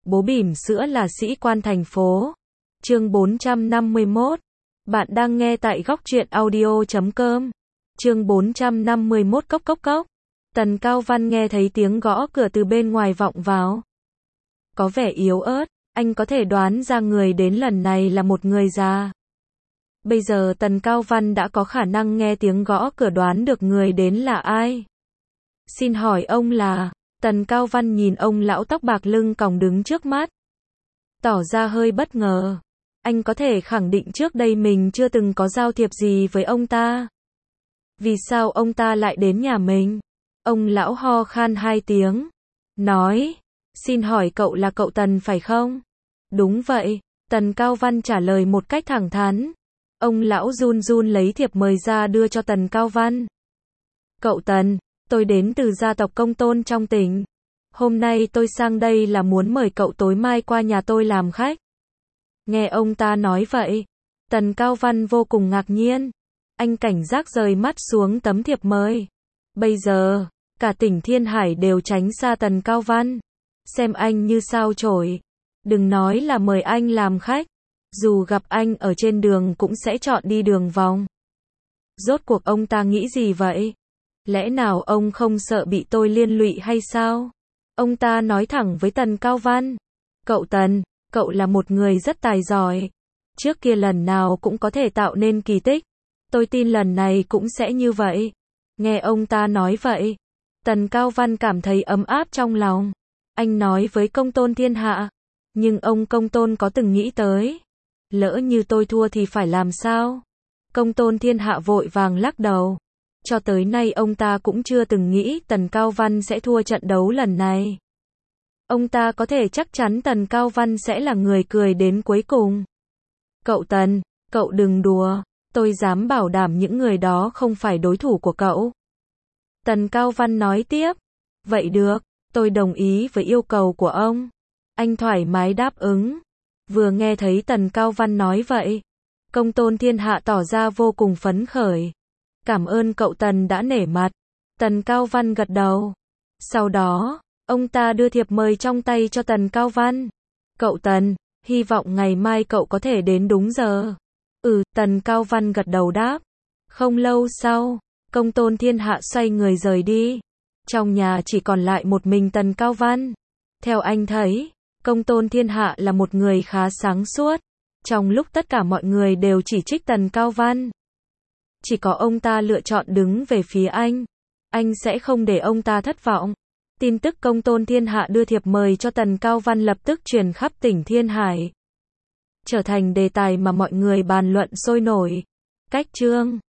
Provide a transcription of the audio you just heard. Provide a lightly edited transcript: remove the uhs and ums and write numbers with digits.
Bố bỉm sữa là sĩ quan thành phố. Chương 451. Bạn đang nghe tại góc truyện audio.com. Chương 451 cốc cốc cốc. Tần Cao Văn nghe thấy tiếng gõ cửa từ bên ngoài vọng vào. Có vẻ yếu ớt, anh có thể đoán ra người đến lần này là một người già. Bây giờ Tần Cao Văn đã có khả năng nghe tiếng gõ cửa đoán được người đến là ai. Xin hỏi ông là... Tần Cao Văn nhìn ông lão tóc bạc lưng còng đứng trước mắt. Tỏ ra hơi bất ngờ. Anh có thể khẳng định trước đây mình chưa từng có giao thiệp gì với ông ta. Vì sao ông ta lại đến nhà mình? Ông lão ho khan 2 tiếng. Nói, xin hỏi cậu là cậu Tần phải không? Đúng vậy, Tần Cao Văn trả lời một cách thẳng thắn. Ông lão run run lấy thiệp mời ra đưa cho Tần Cao Văn. Cậu Tần, tôi đến từ gia tộc Công Tôn trong tỉnh. Hôm nay tôi sang đây là muốn mời cậu tối mai qua nhà tôi làm khách. Nghe ông ta nói vậy, Tần Cao Văn vô cùng ngạc nhiên. Anh cảnh giác rời mắt xuống tấm thiệp mời. Bây giờ, cả tỉnh Thiên Hải đều tránh xa Tần Cao Văn. Xem anh như sao chổi. Đừng nói là mời anh làm khách. Dù gặp anh ở trên đường cũng sẽ chọn đi đường vòng. Rốt cuộc ông ta nghĩ gì vậy? Lẽ nào ông không sợ bị tôi liên lụy hay sao? Ông ta nói thẳng với Tần Cao Văn. Cậu Tần, cậu là một người rất tài giỏi. Trước kia lần nào cũng có thể tạo nên kỳ tích. Tôi tin lần này cũng sẽ như vậy. Nghe ông ta nói vậy, Tần Cao Văn cảm thấy ấm áp trong lòng. Anh nói với Công Tôn Thiên Hạ. Nhưng ông Công Tôn có từng nghĩ tới. Lỡ như tôi thua thì phải làm sao? Công Tôn Thiên Hạ vội vàng lắc đầu. Cho tới nay ông ta cũng chưa từng nghĩ Tần Cao Văn sẽ thua trận đấu lần này. Ông ta có thể chắc chắn Tần Cao Văn sẽ là người cười đến cuối cùng. Cậu Tần, cậu đừng đùa, tôi dám bảo đảm những người đó không phải đối thủ của cậu. Tần Cao Văn nói tiếp. Vậy được, tôi đồng ý với yêu cầu của ông. Anh thoải mái đáp ứng. Vừa nghe thấy Tần Cao Văn nói vậy, Công Tôn Thiên Hạ tỏ ra vô cùng phấn khởi. Cảm ơn cậu Tần đã nể mặt. Tần Cao Văn gật đầu. Sau đó, ông ta đưa thiệp mời trong tay cho Tần Cao Văn. Cậu Tần, hy vọng ngày mai cậu có thể đến đúng giờ. Tần Cao Văn gật đầu đáp. Không lâu sau, Công Tôn Thiên Hạ xoay người rời đi. Trong nhà chỉ còn lại một mình Tần Cao Văn. Theo anh thấy, Công Tôn Thiên Hạ là một người khá sáng suốt. Trong lúc tất cả mọi người đều chỉ trích Tần Cao Văn, chỉ có ông ta lựa chọn đứng về phía anh sẽ không để ông ta thất vọng. Tin tức Công Tôn Thiên Hạ đưa thiệp mời cho Tần Cao Văn lập tức truyền khắp tỉnh Thiên Hải, trở thành đề tài mà mọi người bàn luận sôi nổi. Cách chương